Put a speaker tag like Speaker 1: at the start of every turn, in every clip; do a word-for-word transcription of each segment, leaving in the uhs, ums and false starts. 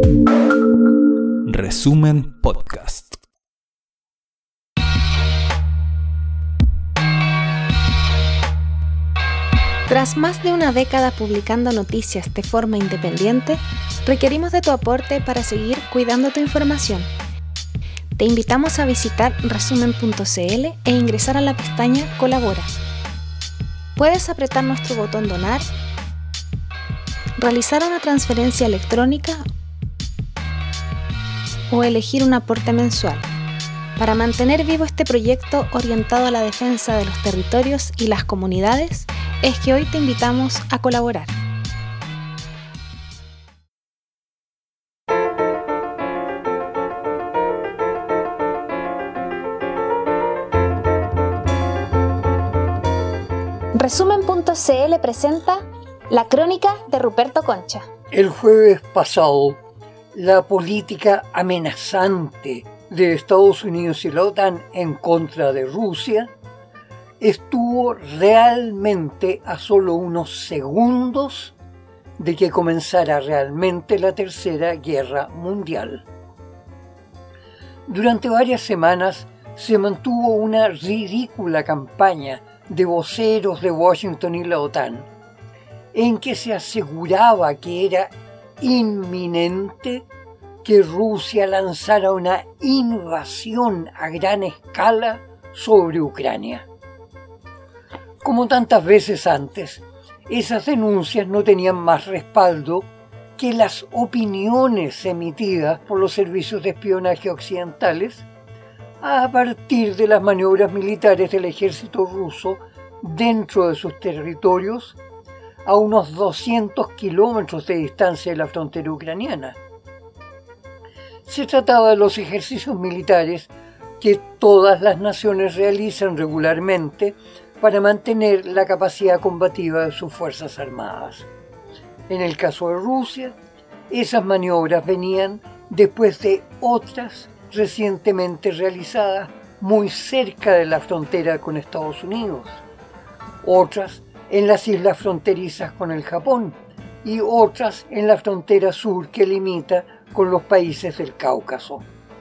Speaker 1: Resumen Podcast.
Speaker 2: Tras más de una década publicando noticias de forma independiente, requerimos de tu aporte para seguir cuidando tu información. Te invitamos a visitar resumen punto c l e ingresar a la pestaña Colabora. Puedes apretar nuestro botón Donar, realizar una transferencia electrónica o elegir un aporte mensual para mantener vivo este proyecto orientado a la defensa de los territorios y las comunidades. Es que hoy te invitamos a colaborar. resumen punto c l presenta la crónica de Ruperto Concha.
Speaker 3: El jueves pasado, la política amenazante de Estados Unidos y la OTAN en contra de Rusia estuvo realmente a solo unos segundos de que comenzara realmente la Tercera Guerra Mundial. Durante varias semanas se mantuvo una ridícula campaña de voceros de Washington y la OTAN, en que se aseguraba que era inminente que Rusia lanzara una invasión a gran escala sobre Ucrania. Como tantas veces antes, esas denuncias no tenían más respaldo que las opiniones emitidas por los servicios de espionaje occidentales a partir de las maniobras militares del ejército ruso dentro de sus territorios a unos doscientos kilómetros de distancia de la frontera ucraniana. Se trataba de los ejercicios militares que todas las naciones realizan regularmente para mantener la capacidad combativa de sus fuerzas armadas. En el caso de Rusia, esas maniobras venían después de otras recientemente realizadas muy cerca de la frontera con Estados Unidos, otras en las islas fronterizas con el Japón y otras en la frontera sur que limita con los países del Cáucaso.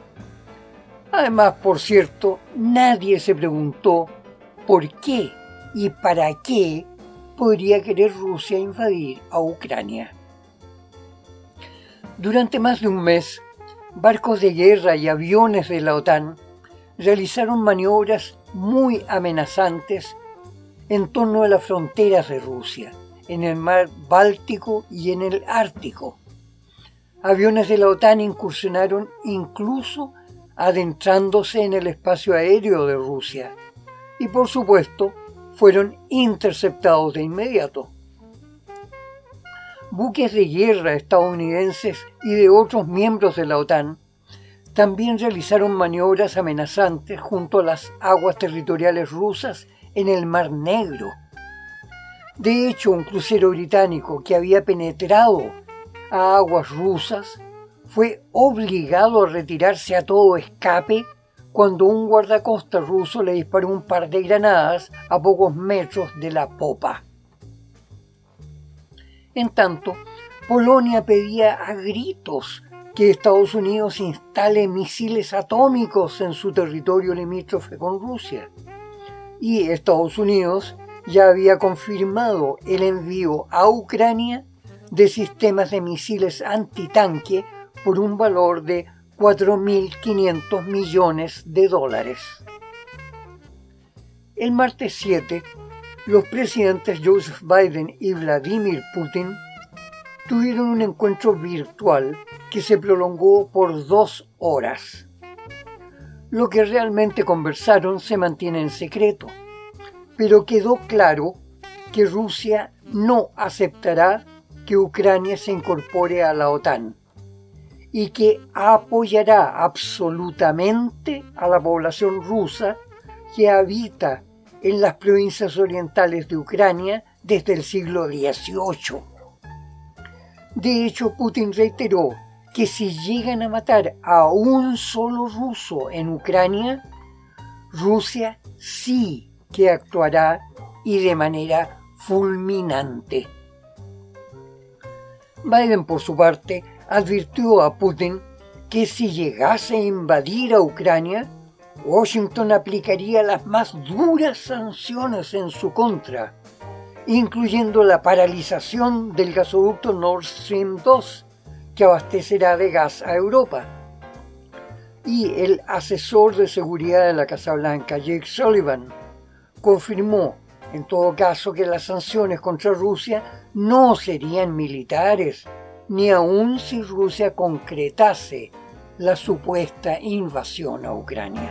Speaker 3: Además, por cierto, nadie se preguntó por qué y para qué podría querer Rusia invadir a Ucrania. Durante más de un mes, barcos de guerra y aviones de la OTAN realizaron maniobras muy amenazantes en torno a las fronteras de Rusia, en el mar Báltico y en el Ártico. Aviones de la OTAN incursionaron incluso adentrándose en el espacio aéreo de Rusia y, por supuesto, fueron interceptados de inmediato. Buques de guerra estadounidenses y de otros miembros de la OTAN también realizaron maniobras amenazantes junto a las aguas territoriales rusas en el Mar Negro. De hecho, un crucero británico que había penetrado a aguas rusas fue obligado a retirarse a todo escape cuando un guardacostas ruso le disparó un par de granadas a pocos metros de la popa. En tanto, Polonia pedía a gritos que Estados Unidos instale misiles atómicos en su territorio limítrofe con Rusia. Y Estados Unidos ya había confirmado el envío a Ucrania de sistemas de misiles antitanque por un valor de cuatro mil quinientos millones de dólares. El martes siete, los presidentes Joseph Biden y Vladimir Putin tuvieron un encuentro virtual que se prolongó por dos horas. Lo que realmente conversaron se mantiene en secreto, pero quedó claro que Rusia no aceptará que Ucrania se incorpore a la OTAN y que apoyará absolutamente a la población rusa que habita en las provincias orientales de Ucrania desde el siglo dieciocho. De hecho, Putin reiteró que si llegan a matar a un solo ruso en Ucrania, Rusia sí que actuará y de manera fulminante. Biden, por su parte, advirtió a Putin que si llegase a invadir a Ucrania, Washington aplicaría las más duras sanciones en su contra, incluyendo la paralización del gasoducto Nord Stream dos, que abastecerá de gas a Europa. Y el asesor de seguridad de la Casa Blanca, Jake Sullivan, confirmó, en todo caso, que las sanciones contra Rusia no serían militares, ni aun si Rusia concretase la supuesta invasión a Ucrania.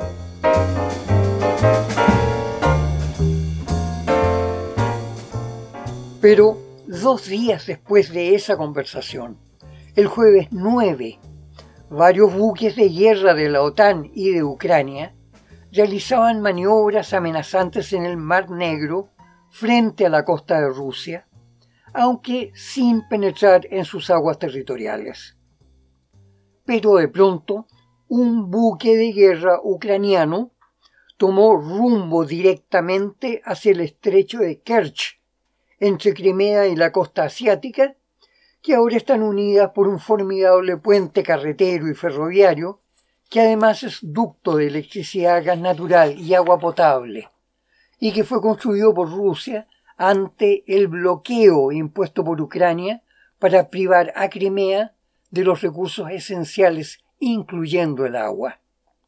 Speaker 3: Pero dos días después de esa conversación, el jueves nueve, varios buques de guerra de la OTAN y de Ucrania realizaban maniobras amenazantes en el Mar Negro frente a la costa de Rusia, aunque sin penetrar en sus aguas territoriales. Pero de pronto, un buque de guerra ucraniano tomó rumbo directamente hacia el estrecho de Kerch, entre Crimea y la costa asiática, que ahora están unidas por un formidable puente carretero y ferroviario, que además es ducto de electricidad, gas natural y agua potable, y que fue construido por Rusia ante el bloqueo impuesto por Ucrania para privar a Crimea de los recursos esenciales, incluyendo el agua.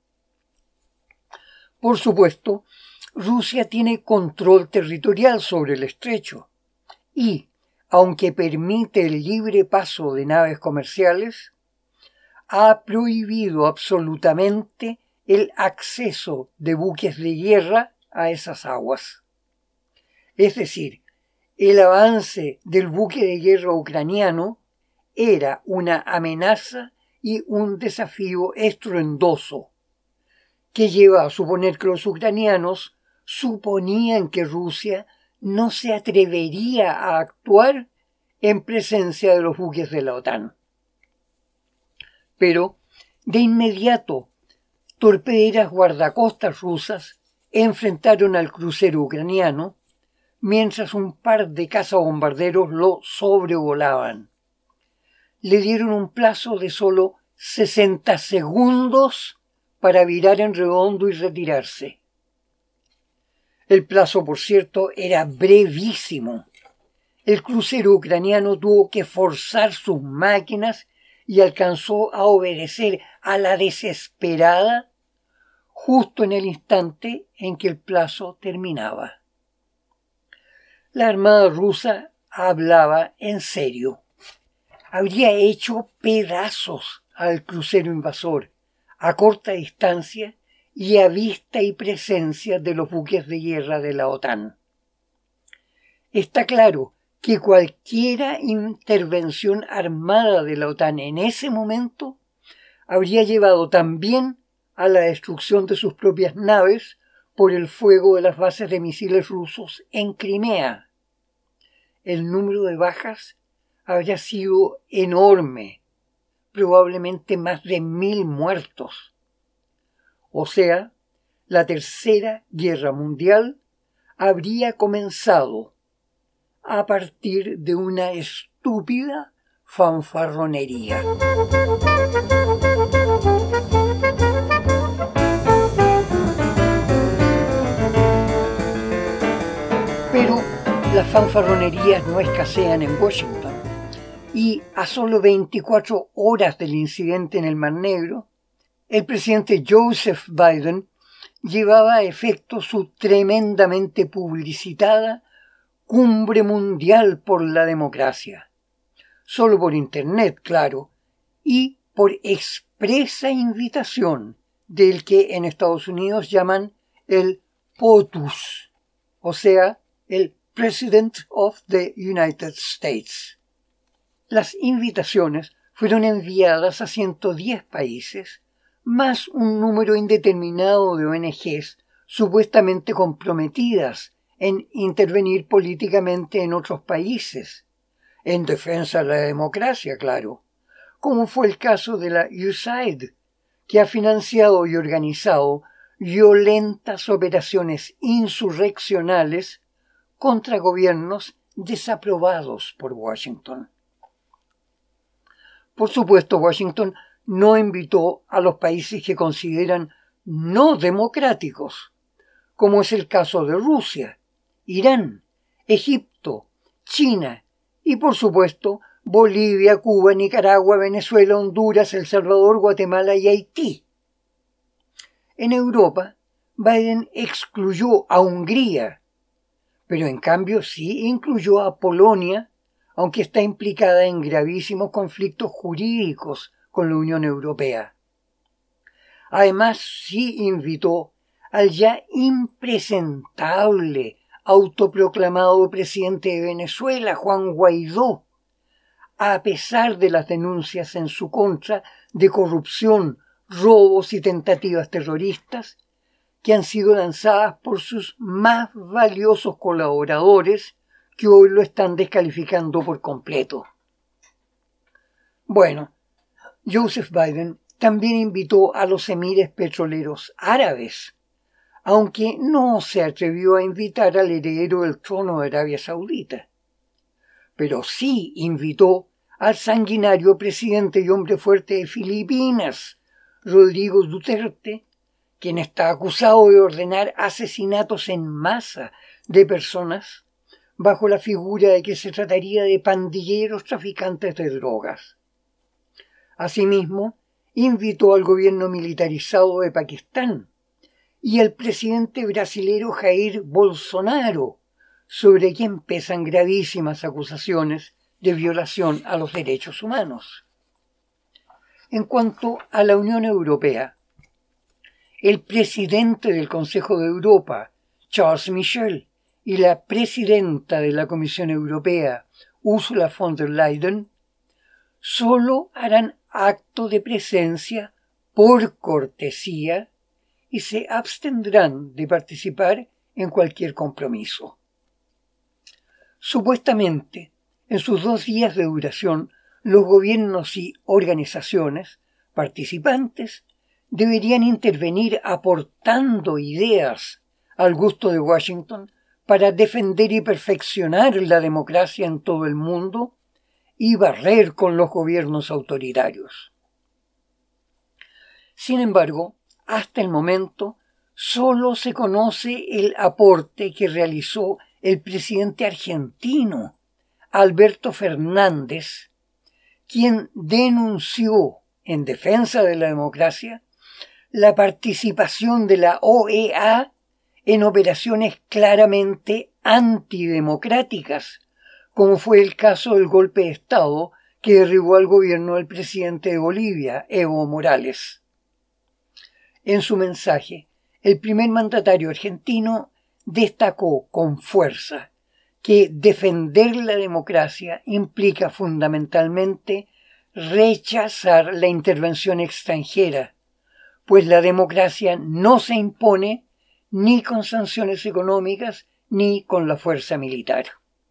Speaker 3: Por supuesto, Rusia tiene control territorial sobre el estrecho y, aunque permite el libre paso de naves comerciales, ha prohibido absolutamente el acceso de buques de guerra a esas aguas. Es decir, el avance del buque de guerra ucraniano era una amenaza y un desafío estruendoso, que lleva a suponer que los ucranianos suponían que Rusia no se atrevería a actuar en presencia de los buques de la OTAN. Pero, de inmediato, torpederas guardacostas rusas enfrentaron al crucero ucraniano, mientras un par de cazabombarderos lo sobrevolaban. Le dieron un plazo de solo sesenta segundos para virar en redondo y retirarse. El plazo, por cierto, era brevísimo. El crucero ucraniano tuvo que forzar sus máquinas y alcanzó a obedecer a la desesperada justo en el instante en que el plazo terminaba. La Armada rusa hablaba en serio. Habría hecho pedazos al crucero invasor a corta distancia y a vista y presencia de los buques de guerra de la OTAN. Está claro que cualquier intervención armada de la OTAN en ese momento habría llevado también a la destrucción de sus propias naves por el fuego de las bases de misiles rusos en Crimea. El número de bajas habría sido enorme, probablemente más de mil muertos. O sea, la Tercera Guerra Mundial habría comenzado a partir de una estúpida fanfarronería. Pero las fanfarronerías no escasean en Washington, y a solo veinticuatro horas del incidente en el Mar Negro, el presidente Joseph Biden llevaba a efecto su tremendamente publicitada Cumbre Mundial por la Democracia, solo por Internet, claro, y por expresa invitación del que en Estados Unidos llaman el POTUS, o sea, el President of the United States. Las invitaciones fueron enviadas a ciento diez países, más un número indeterminado de O N Ges supuestamente comprometidas en intervenir políticamente en otros países, en defensa de la democracia, claro, como fue el caso de la U S A I D, que ha financiado y organizado violentas operaciones insurreccionales contra gobiernos desaprobados por Washington. Por supuesto, Washington no invitó a los países que consideran no democráticos, como es el caso de Rusia, Irán, Egipto, China y, por supuesto, Bolivia, Cuba, Nicaragua, Venezuela, Honduras, El Salvador, Guatemala y Haití. En Europa, Biden excluyó a Hungría, pero en cambio sí incluyó a Polonia, aunque está implicada en gravísimos conflictos jurídicos con la Unión Europea. Además, sí invitó al ya impresentable autoproclamado presidente de Venezuela, Juan Guaidó, a pesar de las denuncias en su contra de corrupción, robos y tentativas terroristas que han sido lanzadas por sus más valiosos colaboradores, que hoy lo están descalificando por completo. Bueno, Joseph Biden también invitó a los emires petroleros árabes, aunque no se atrevió a invitar al heredero del trono de Arabia Saudita. Pero sí invitó al sanguinario presidente y hombre fuerte de Filipinas, Rodrigo Duterte, quien está acusado de ordenar asesinatos en masa de personas bajo la figura de que se trataría de pandilleros traficantes de drogas. Asimismo, invitó al gobierno militarizado de Pakistán y al presidente brasilero Jair Bolsonaro, sobre quien pesan gravísimas acusaciones de violación a los derechos humanos. En cuanto a la Unión Europea, el presidente del Consejo de Europa, Charles Michel, y la presidenta de la Comisión Europea, Ursula von der Leyen, solo harán acto de presencia por cortesía y se abstendrán de participar en cualquier compromiso. Supuestamente, en sus dos días de duración, los gobiernos y organizaciones participantes deberían intervenir aportando ideas al gusto de Washington para defender y perfeccionar la democracia en todo el mundo y barrer con los gobiernos autoritarios. Sin embargo, hasta el momento, solo se conoce el aporte que realizó el presidente argentino, Alberto Fernández, quien denunció en defensa de la democracia la participación de la O E A en operaciones claramente antidemocráticas, como fue el caso del golpe de Estado que derribó al gobierno del presidente de Bolivia, Evo Morales. En su mensaje, el primer mandatario argentino destacó con fuerza que defender la democracia implica fundamentalmente rechazar la intervención extranjera, pues la democracia no se impone ni con sanciones económicas ni con la fuerza militar.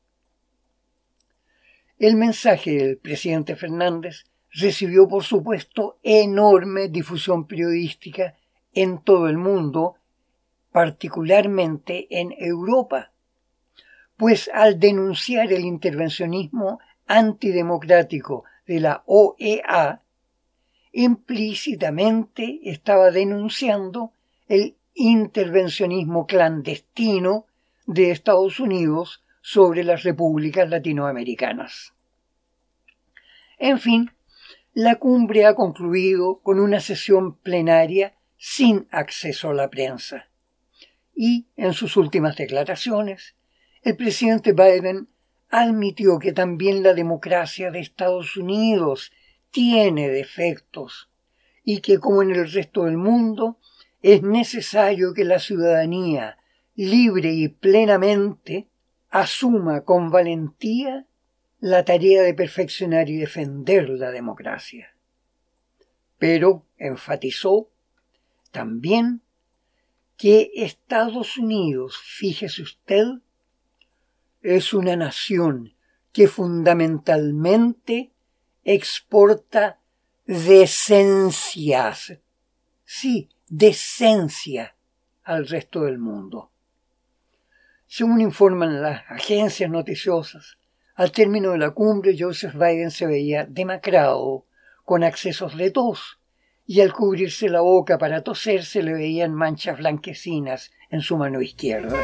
Speaker 3: El mensaje del presidente Fernández recibió, por supuesto, enorme difusión periodística en todo el mundo, particularmente en Europa, pues al denunciar el intervencionismo antidemocrático de la O E A, implícitamente estaba denunciando el intervencionismo clandestino de Estados Unidos sobre las repúblicas latinoamericanas. En fin, la cumbre ha concluido con una sesión plenaria sin acceso a la prensa. Y, en sus últimas declaraciones, el presidente Biden admitió que también la democracia de Estados Unidos tiene defectos y que, como en el resto del mundo, es necesario que la ciudadanía, libre y plenamente, asuma con valentía la tarea de perfeccionar y defender la democracia. Pero enfatizó también que Estados Unidos, fíjese usted, es una nación que fundamentalmente exporta decencias, sí, decencia al resto del mundo. Según informan las agencias noticiosas, al término de la cumbre Joseph Biden se veía demacrado, con accesos de tos, y al cubrirse la boca para toser se le veían manchas blanquecinas en su mano izquierda.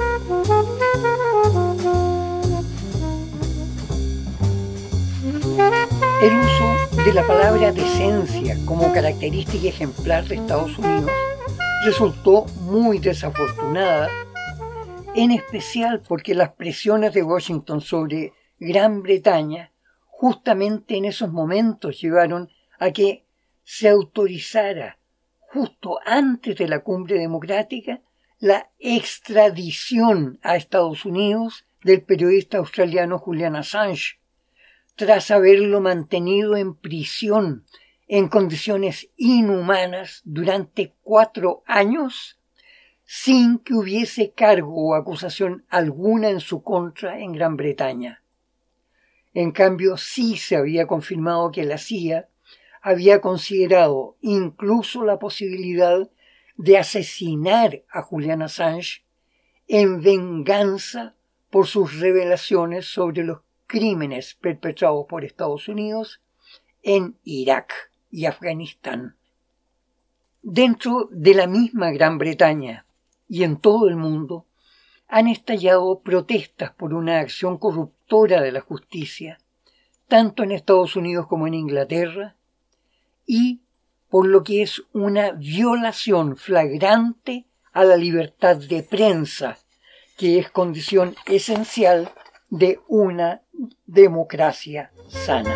Speaker 3: El uso de la palabra decencia como característica ejemplar de Estados Unidos resultó muy desafortunada, en especial porque las presiones de Washington sobre Gran Bretaña justamente en esos momentos llevaron a que se autorizara, justo antes de la cumbre democrática, la extradición a Estados Unidos del periodista australiano Julian Assange, tras haberlo mantenido en prisión en condiciones inhumanas durante cuatro años, sin que hubiese cargo o acusación alguna en su contra en Gran Bretaña. En cambio, sí se había confirmado que la C I A había considerado incluso la posibilidad de asesinar a Julian Assange en venganza por sus revelaciones sobre los crímenes perpetrados por Estados Unidos en Irak y Afganistán. Dentro de la misma Gran Bretaña y en todo el mundo han estallado protestas por una acción corruptora de la justicia, tanto en Estados Unidos como en Inglaterra, y por lo que es una violación flagrante a la libertad de prensa, que es condición esencial de una democracia sana.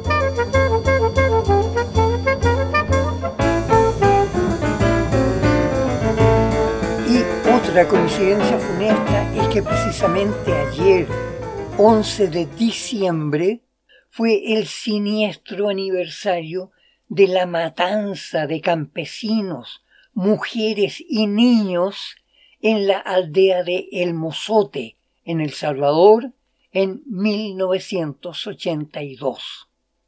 Speaker 3: Y otra coincidencia funesta es que precisamente ayer, once de diciembre, fue el siniestro aniversario de la matanza de campesinos, mujeres y niños en la aldea de El Mozote, en El Salvador, en mil novecientos ochenta y dos.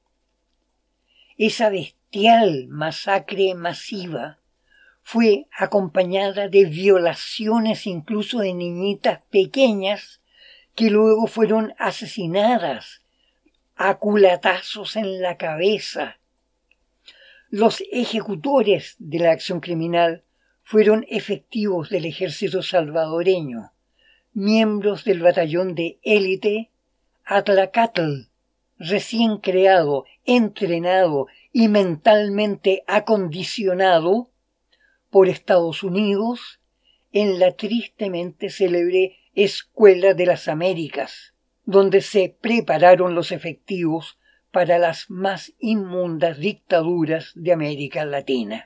Speaker 3: Esa bestial masacre masiva fue acompañada de violaciones incluso de niñitas pequeñas que luego fueron asesinadas a culatazos en la cabeza. Los ejecutores de la acción criminal fueron efectivos del ejército salvadoreño, miembros del batallón de élite Atlacatl, recién creado, entrenado y mentalmente acondicionado por Estados Unidos en la tristemente célebre Escuela de las Américas, donde se prepararon los efectivos para las más inmundas dictaduras de América Latina.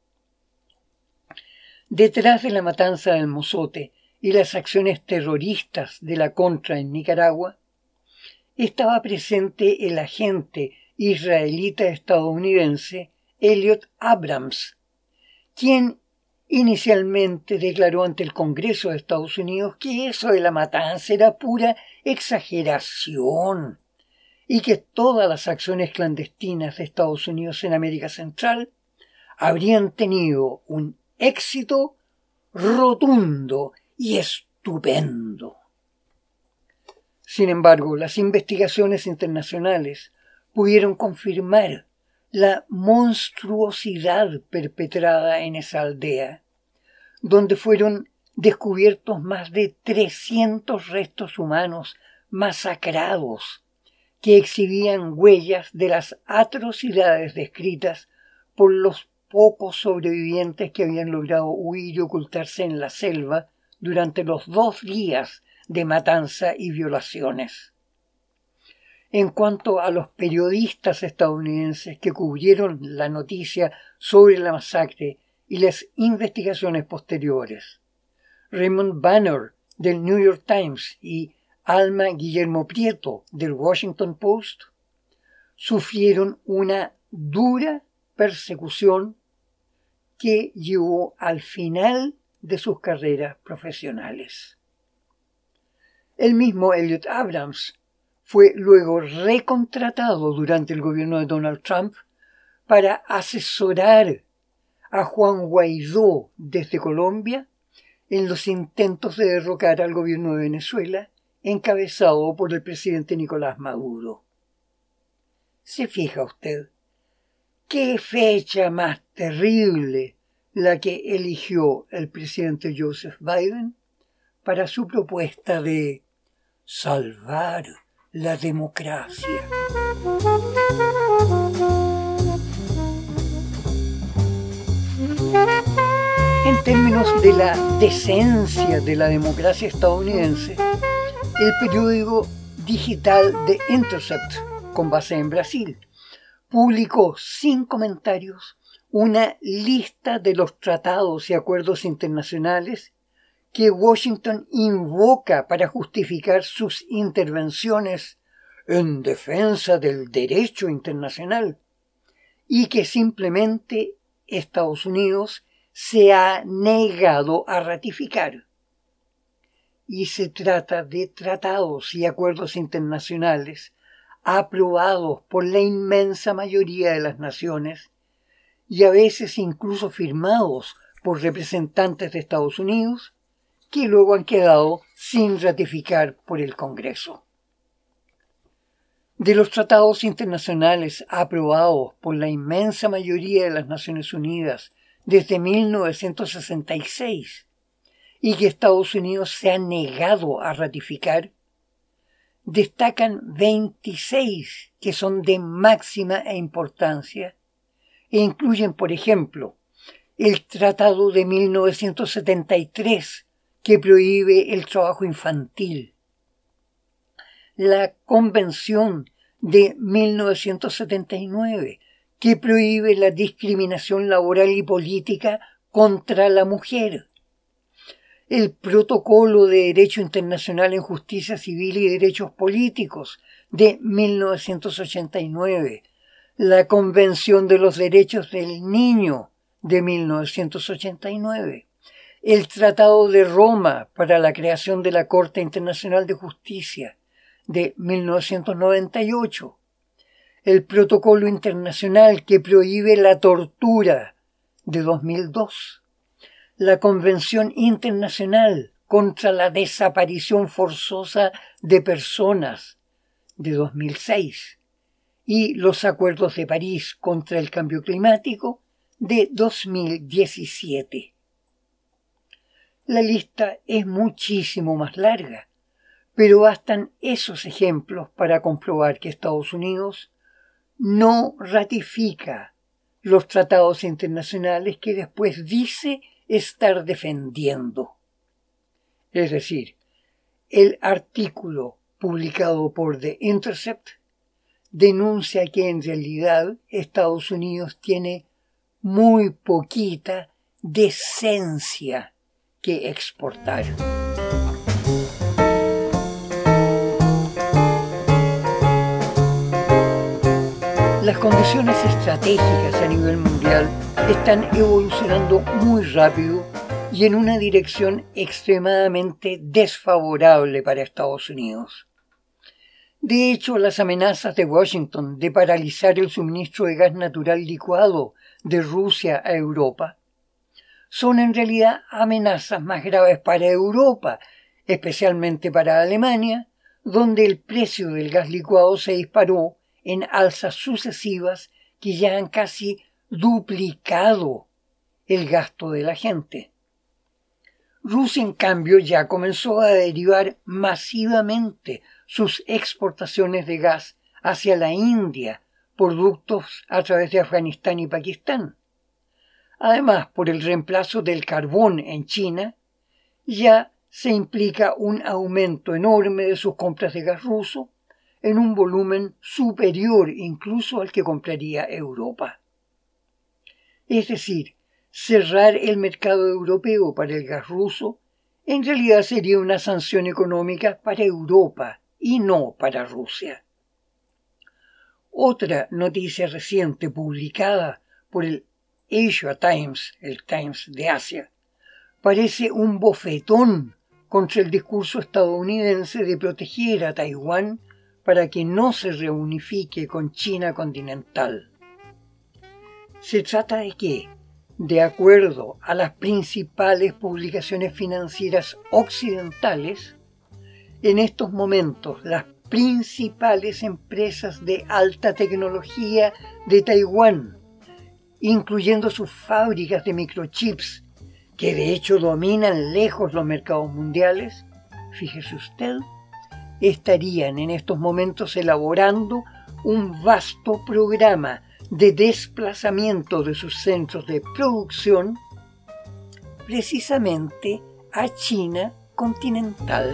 Speaker 3: Detrás de la matanza del Mozote y las acciones terroristas de la Contra en Nicaragua, estaba presente el agente israelita-estadounidense Elliot Abrams, quien inicialmente declaró ante el Congreso de Estados Unidos que eso de la matanza era pura exageración y que todas las acciones clandestinas de Estados Unidos en América Central habrían tenido un éxito rotundo y estupendo. Sin embargo, las investigaciones internacionales pudieron confirmar la monstruosidad perpetrada en esa aldea, donde fueron descubiertos más de trescientos restos humanos masacrados que exhibían huellas de las atrocidades descritas por los pocos sobrevivientes que habían logrado huir y ocultarse en la selva durante los dos días de matanza y violaciones. En cuanto a los periodistas estadounidenses que cubrieron la noticia sobre la masacre y las investigaciones posteriores, Raymond Banner del New York Times y Alma Guillermo Prieto del Washington Post sufrieron una dura persecución que llevó al final de sus carreras profesionales. El mismo Elliot Abrams fue luego recontratado durante el gobierno de Donald Trump para asesorar a Juan Guaidó desde Colombia en los intentos de derrocar al gobierno de Venezuela encabezado por el presidente Nicolás Maduro. ¿Se fija usted? ¿Qué fecha más terrible la que eligió el presidente Joseph Biden para su propuesta de salvar la democracia? En términos de la decencia de la democracia estadounidense, el periódico digital The Intercept, con base en Brasil, publicó sin comentarios una lista de los tratados y acuerdos internacionales que Washington invoca para justificar sus intervenciones en defensa del derecho internacional y que simplemente Estados Unidos se ha negado a ratificar. Y se trata de tratados y acuerdos internacionales aprobados por la inmensa mayoría de las naciones y a veces incluso firmados por representantes de Estados Unidos que luego han quedado sin ratificar por el Congreso. De los tratados internacionales aprobados por la inmensa mayoría de las Naciones Unidas desde mil novecientos sesenta y seis y que Estados Unidos se ha negado a ratificar, destacan veintiséis que son de máxima importancia e incluyen, por ejemplo, el Tratado de mil novecientos setenta y tres que prohíbe el trabajo infantil, la Convención de mil novecientos setenta y nueve que prohíbe la discriminación laboral y política contra la mujer, el Protocolo de Derecho Internacional en Justicia Civil y Derechos Políticos de mil novecientos ochenta y nueve, la Convención de los Derechos del Niño de mil novecientos ochenta y nueve, el Tratado de Roma para la creación de la Corte Internacional de Justicia de mil novecientos noventa y ocho, el Protocolo Internacional que prohíbe la tortura de dos mil dos, la Convención Internacional contra la Desaparición Forzosa de Personas de dos mil seis y los Acuerdos de París contra el Cambio Climático de dos mil diecisiete. La lista es muchísimo más larga, pero bastan esos ejemplos para comprobar que Estados Unidos no ratifica los tratados internacionales que después dice estar defendiendo. Es decir, el artículo publicado por The Intercept denuncia que en realidad Estados Unidos tiene muy poquita decencia que exportar. Las condiciones estratégicas a nivel mundial están evolucionando muy rápido y en una dirección extremadamente desfavorable para Estados Unidos. De hecho, las amenazas de Washington de paralizar el suministro de gas natural licuado de Rusia a Europa son en realidad amenazas más graves para Europa, especialmente para Alemania, donde el precio del gas licuado se disparó en alzas sucesivas que ya han casi duplicado el gasto de la gente. Rusia, en cambio, ya comenzó a derivar masivamente sus exportaciones de gas hacia la India por ductos a través de Afganistán y Pakistán. Además, por el reemplazo del carbón en China, ya se implica un aumento enorme de sus compras de gas ruso en un volumen superior incluso al que compraría Europa. Es decir, cerrar el mercado europeo para el gas ruso en realidad sería una sanción económica para Europa y no para Rusia. Otra noticia reciente publicada por el Asia Times, el Times de Asia, parece un bofetón contra el discurso estadounidense de proteger a Taiwán para que no se reunifique con China continental. Se trata de que, de acuerdo a las principales publicaciones financieras occidentales, en estos momentos las principales empresas de alta tecnología de Taiwán incluyendo sus fábricas de microchips, que de hecho dominan lejos los mercados mundiales, fíjese usted, estarían en estos momentos elaborando un vasto programa de desplazamiento de sus centros de producción precisamente a China continental.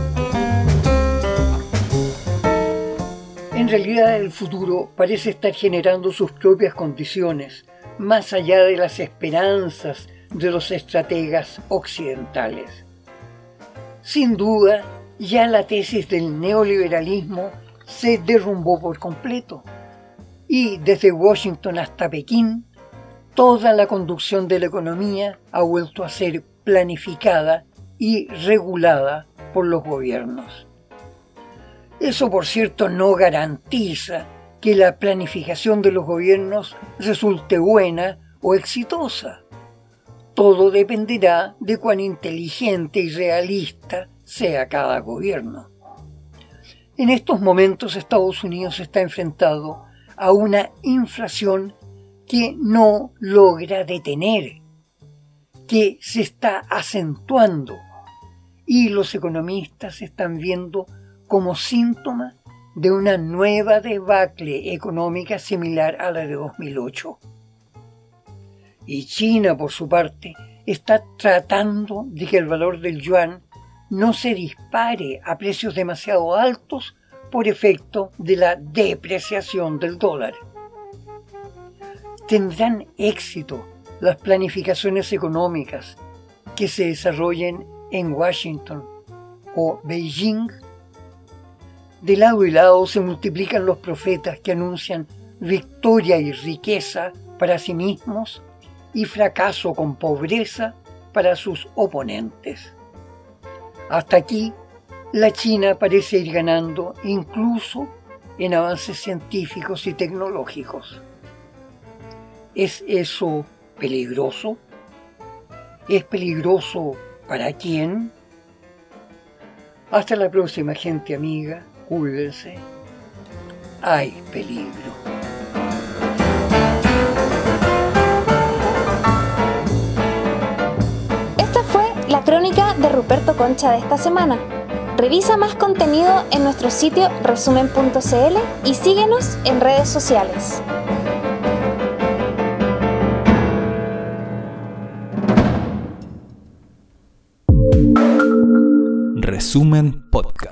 Speaker 3: En realidad, el futuro parece estar generando sus propias condiciones, más allá de las esperanzas de los estrategas occidentales. Sin duda, ya la tesis del neoliberalismo se derrumbó por completo, y desde Washington hasta Pekín, toda la conducción de la economía ha vuelto a ser planificada y regulada por los gobiernos. Eso, por cierto, no garantiza que la planificación de los gobiernos resulte buena o exitosa. Todo dependerá de cuán inteligente y realista sea cada gobierno. En estos momentos Estados Unidos está enfrentado a una inflación que no logra detener, que se está acentuando, y los economistas están viendo como síntoma de una nueva debacle económica similar a la de dos mil ocho. Y China, por su parte, está tratando de que el valor del yuan no se dispare a precios demasiado altos por efecto de la depreciación del dólar. ¿Tendrán éxito las planificaciones económicas que se desarrollen en Washington o Beijing? De lado y lado se multiplican los profetas que anuncian victoria y riqueza para sí mismos y fracaso con pobreza para sus oponentes. Hasta aquí, la China parece ir ganando incluso en avances científicos y tecnológicos. ¿Es eso peligroso? ¿Es peligroso para quién? Hasta la próxima, gente amiga. Cuídense. Hay peligro.
Speaker 2: Esta fue la crónica de Ruperto Concha de esta semana. Revisa más contenido en nuestro sitio resumen punto c l y síguenos en redes sociales.
Speaker 1: Resumen Podcast.